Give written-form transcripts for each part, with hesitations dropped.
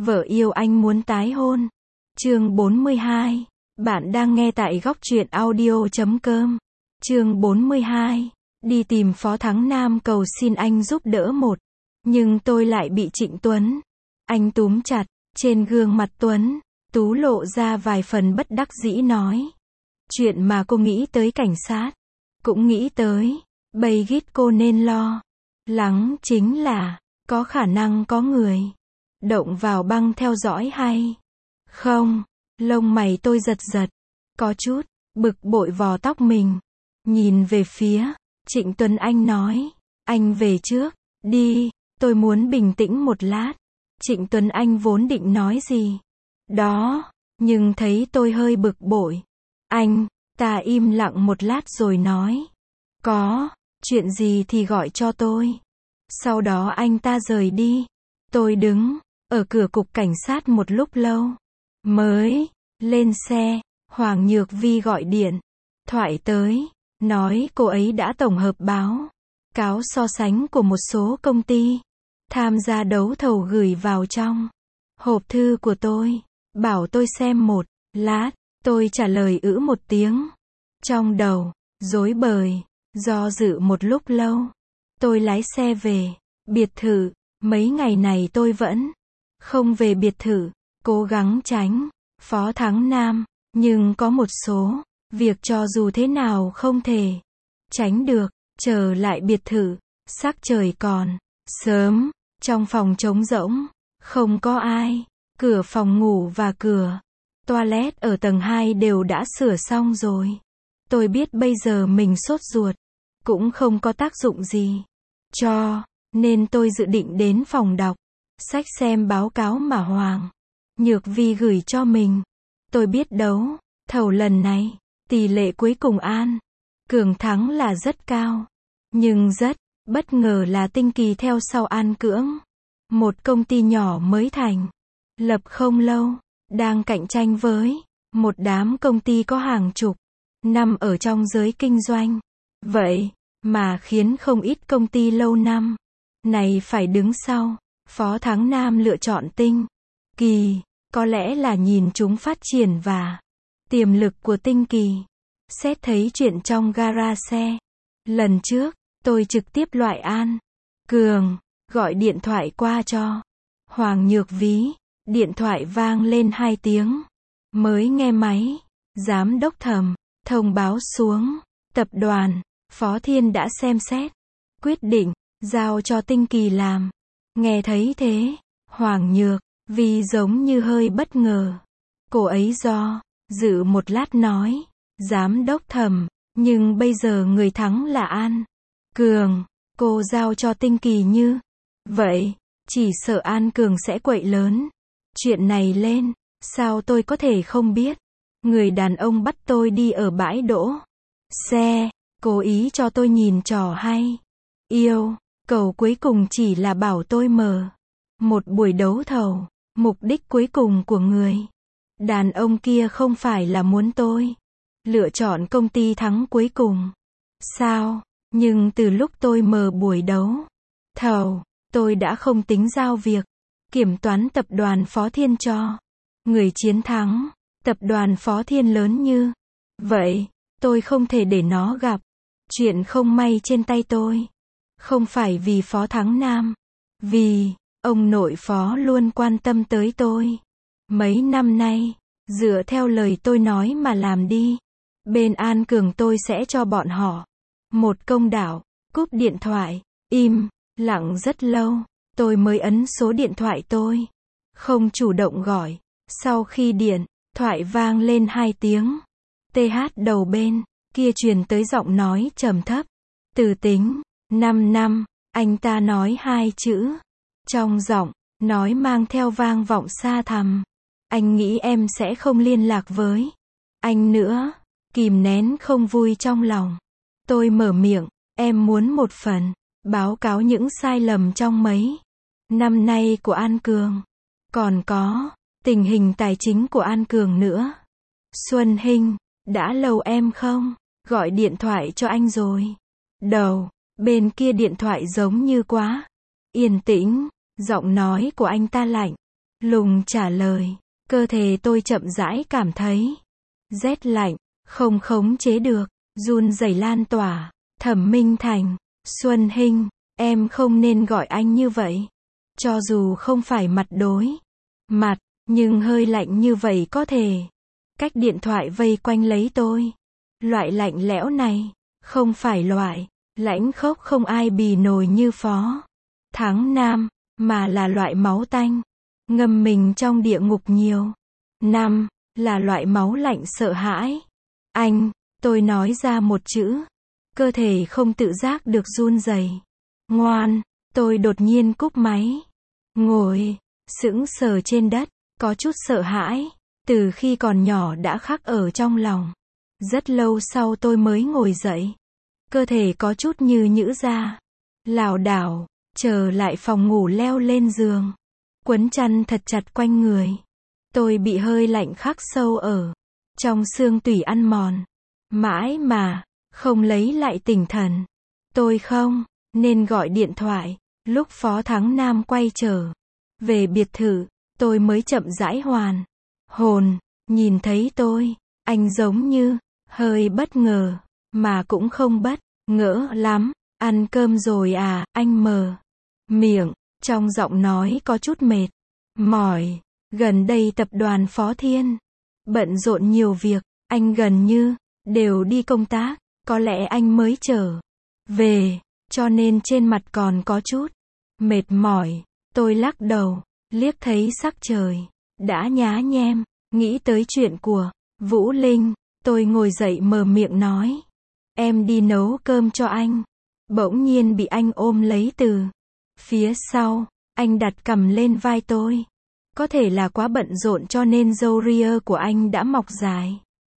Vợ yêu anh muốn tái hôn. Chương 42. Bạn đang nghe tại góc truyện audio.com. Chương 42. Đi tìm Phó Thắng Nam cầu xin anh giúp đỡ một. Nhưng tôi lại bị Trịnh Tuấn. Anh túm chặt. Trên gương mặt Tuấn Tú lộ ra vài phần bất đắc dĩ nói. Chuyện mà cô nghĩ tới cảnh sát. Cũng nghĩ tới. Bầy gít cô nên lo lắng chính là có khả năng có người động vào băng theo dõi hay không. Lông mày tôi giật giật. Có chút bực bội vò tóc mình. Nhìn về phía Trịnh Tuấn Anh nói. Anh về trước đi, tôi muốn bình tĩnh một lát. Trịnh Tuấn Anh vốn định nói gì đó, nhưng thấy tôi hơi bực bội. Anh ta im lặng một lát rồi nói. Có chuyện gì thì gọi cho tôi. Sau đó anh ta rời đi. Tôi đứng ở cửa cục cảnh sát một lúc lâu. Mới lên xe, Hoàng Nhược Vi gọi điện thoại tới, nói cô ấy đã tổng hợp báo cáo so sánh của một số công ty tham gia đấu thầu gửi vào trong hộp thư của tôi, bảo tôi xem một lát. Tôi trả lời một tiếng. Trong đầu rối bời, do dự một lúc lâu, tôi lái xe về biệt thự. Mấy ngày này tôi vẫn không về biệt thự, cố gắng tránh Phó Thắng Nam, nhưng có một số việc cho dù thế nào không thể tránh được. Trở lại biệt thự, sắc trời còn sớm, trong phòng trống rỗng, không có ai. Cửa phòng ngủ và cửa toilet ở tầng 2 đều đã sửa xong rồi. Tôi biết bây giờ mình sốt ruột cũng không có tác dụng gì, cho nên tôi dự định đến phòng đọc sách xem báo cáo mà Hoàng Nhược Vi gửi cho mình. Tôi biết đấu thầu lần này, tỷ lệ cuối cùng An Cường thắng là rất cao. Nhưng rất bất ngờ là Tinh Kỳ theo sau An Cưỡng. Một công ty nhỏ mới thành lập không lâu, đang cạnh tranh với một đám công ty có hàng chục năm ở trong giới kinh doanh. Vậy mà khiến không ít công ty lâu năm này phải đứng sau. Phó Thắng Nam lựa chọn Tinh Kỳ, có lẽ là nhìn chúng phát triển và tiềm lực của Tinh Kỳ. Xét thấy chuyện trong gara xe lần trước, tôi trực tiếp loại An Cường, gọi điện thoại qua cho Hoàng Nhược Vi. Điện thoại vang lên 2 tiếng, mới nghe máy. Giám đốc Thẩm thông báo xuống, tập đoàn Phó Thiên đã xem xét, quyết định giao cho Tinh Kỳ làm. Nghe thấy thế, Hoàng Nhược Vi giống như hơi bất ngờ. Cô ấy do dự một lát nói. Giám đốc Thẩm, nhưng bây giờ người thắng là An Cường. Cô giao cho Tinh Kỳ như vậy, chỉ sợ An Cường sẽ quậy lớn chuyện này lên. Sao tôi có thể không biết. Người đàn ông bắt tôi đi ở bãi đỗ xe, cố ý cho tôi nhìn trò hay. Yêu cầu cuối cùng chỉ là bảo tôi mở một buổi đấu thầu. Mục đích cuối cùng của người đàn ông kia không phải là muốn tôi lựa chọn công ty thắng cuối cùng. Sao? Nhưng từ lúc tôi mở buổi đấu thầu, tôi đã không tính giao việc kiểm toán tập đoàn Phó Thiên cho người chiến thắng. Tập đoàn Phó Thiên lớn như vậy, tôi không thể để nó gặp chuyện không may trên tay tôi. Không phải vì Phó Thắng Nam, vì ông nội Phó luôn quan tâm tới tôi mấy năm nay. Dựa theo lời tôi nói mà làm đi. Bên An Cường tôi sẽ cho bọn họ một công đạo. Cúp điện thoại, im lặng rất lâu, tôi mới ấn số điện thoại tôi không chủ động gọi. Sau khi điện thoại vang lên 2 tiếng, TH đầu bên kia truyền tới giọng nói trầm thấp. Từ Tính, 5 năm, anh ta nói 2 chữ. Trong giọng nói mang theo vang vọng xa thẳm. Anh nghĩ em sẽ không liên lạc với anh nữa. Kìm nén không vui trong lòng, tôi mở miệng. Em muốn một phần báo cáo những sai lầm trong mấy năm nay của An Cường. Còn có tình hình tài chính của An Cường nữa. Xuân Hinh, đã lâu em không gọi điện thoại cho anh rồi. Đầu bên kia điện thoại giống như quá yên tĩnh. Giọng nói của anh ta lạnh Lùng trả lời. Cơ thể tôi chậm rãi cảm thấy rét lạnh, không khống chế được, run rẩy lan tỏa. Thẩm Minh Thành, Xuân Hinh, em không nên gọi anh như vậy. Cho dù không phải mặt đối mặt, nhưng hơi lạnh như vậy có thể. Cách điện thoại vây quanh lấy tôi. Loại lạnh lẽo này, không phải loại lãnh khốc không ai bì nổi như Phó Thắng Nam, mà là loại máu tanh, ngâm mình trong địa ngục nhiều năm, là loại máu lạnh sợ hãi. Anh, tôi nói ra một chữ. Cơ thể không tự giác được run rẩy. Ngoan, tôi đột nhiên cúp máy. Ngồi, sững sờ trên đất, có chút sợ hãi. Từ khi còn nhỏ đã khắc ở trong lòng. Rất lâu sau tôi mới ngồi dậy. Cơ thể có chút như nhũ ra. Lảo đảo, trở lại phòng ngủ leo lên giường. Quấn chăn thật chặt quanh người. Tôi bị hơi lạnh khắc sâu ở trong xương tủy ăn mòn. Mãi mà, không lấy lại tinh thần. Tôi không nên gọi điện thoại. Lúc Phó Thắng Nam quay trở về biệt thự, tôi mới chậm rãi hoàn hồn. Nhìn thấy tôi, anh giống như hơi bất ngờ, mà cũng không bất ngỡ lắm. Ăn cơm rồi à, anh mờ miệng, trong giọng nói có chút mệt mỏi. Gần đây tập đoàn Phó Thiên bận rộn nhiều việc, anh gần như đều đi công tác, có lẽ anh mới trở về, cho nên trên mặt còn có chút mệt mỏi. Tôi lắc đầu, liếc thấy sắc trời đã nhá nhem, nghĩ tới chuyện của Vũ Linh, tôi ngồi dậy mở miệng nói, em đi nấu cơm cho anh. Bỗng nhiên bị anh ôm lấy từ phía sau, anh đặt cằm lên vai tôi. Có thể là quá bận rộn cho nên râu ria của anh đã mọc dài,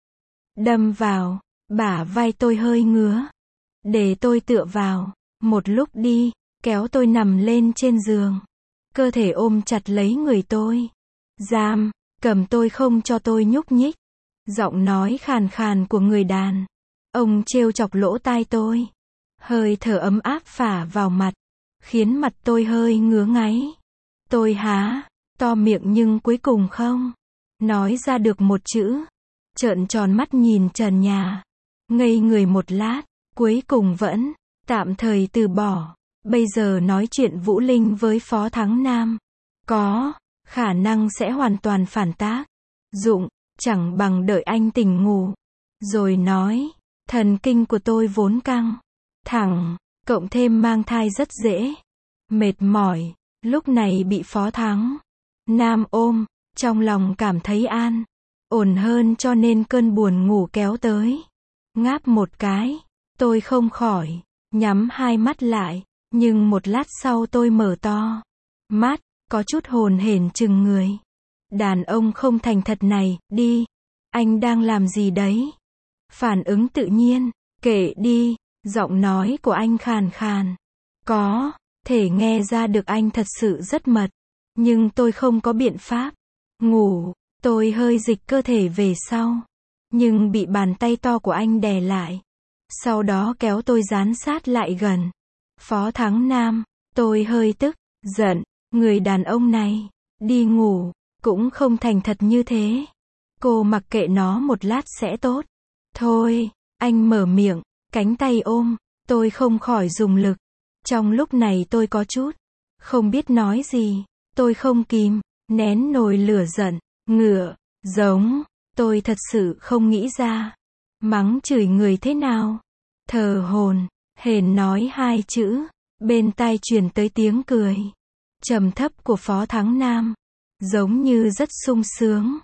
đâm vào bả vai tôi hơi ngứa. Để tôi tựa vào, một lúc đi, kéo tôi nằm lên trên giường. Cơ thể ôm chặt lấy người tôi. Giam cầm tôi không cho tôi nhúc nhích. Giọng nói khàn khàn của người đàn ông trêu chọc lỗ tai tôi. Hơi thở ấm áp phả vào mặt, khiến mặt tôi hơi ngứa ngáy. Tôi há to miệng nhưng cuối cùng không nói ra được một chữ. Trợn tròn mắt nhìn trần nhà, ngây người một lát, cuối cùng vẫn tạm thời từ bỏ. Bây giờ nói chuyện Vũ Linh với Phó Thắng Nam có khả năng sẽ hoàn toàn phản tác dụng, chẳng bằng đợi anh tỉnh ngủ rồi nói. Thần kinh của tôi vốn căng thẳng, cộng thêm mang thai rất dễ mệt mỏi, lúc này bị Phó Thắng Nam ôm, trong lòng cảm thấy an ổn hơn, cho nên cơn buồn ngủ kéo tới. Ngáp một cái, tôi không khỏi nhắm hai mắt lại, nhưng một lát sau tôi mở to mắt, có chút hồn hển chừng người. Đàn ông không thành thật này, đi, anh đang làm gì đấy? Phản ứng tự nhiên, kệ đi, giọng nói của anh khàn khàn. Có thể nghe ra được anh thật sự rất mật, nhưng tôi không có biện pháp ngủ. Tôi hơi dịch cơ thể về sau, nhưng bị bàn tay to của anh đè lại. Sau đó kéo tôi dán sát lại gần. Phó Thắng Nam, tôi hơi tức giận, người đàn ông này đi ngủ cũng không thành thật như thế. Cô mặc kệ nó một lát sẽ tốt thôi. Anh mở miệng, cánh tay ôm, tôi không khỏi dùng lực. Trong lúc này tôi có chút không biết nói gì. Tôi không kìm nén nổi lửa giận, ngựa giống. Tôi thật sự không nghĩ ra mắng chửi người thế nào. Thờ hồn hển nói hai chữ, bên tai truyền tới tiếng cười trầm thấp của Phó Thắng Nam, giống như rất sung sướng.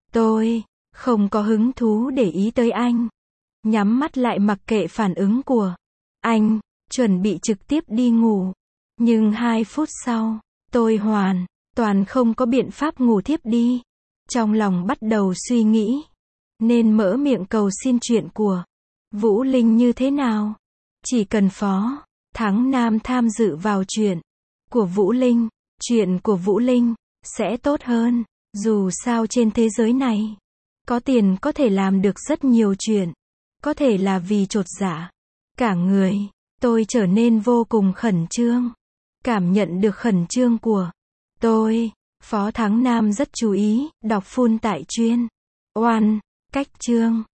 Tôi không có hứng thú để ý tới anh, nhắm mắt lại mặc kệ phản ứng của anh, chuẩn bị trực tiếp đi ngủ. Nhưng 2 phút sau, tôi hoàn toàn không có biện pháp ngủ thiếp đi. Trong lòng bắt đầu suy nghĩ, nên mở miệng cầu xin chuyện của Vũ Linh như thế nào. Chỉ cần Phó Thắng Nam tham dự vào chuyện của Vũ Linh, chuyện của Vũ Linh sẽ tốt hơn. Dù sao trên thế giới này, có tiền có thể làm được rất nhiều chuyện. Có thể là vì chột dạ cả người, tôi trở nên vô cùng khẩn trương. Cảm nhận được khẩn trương của tôi, Phó Thắng Nam rất chú ý, đọc full tại chuyên. Oan, cách chương.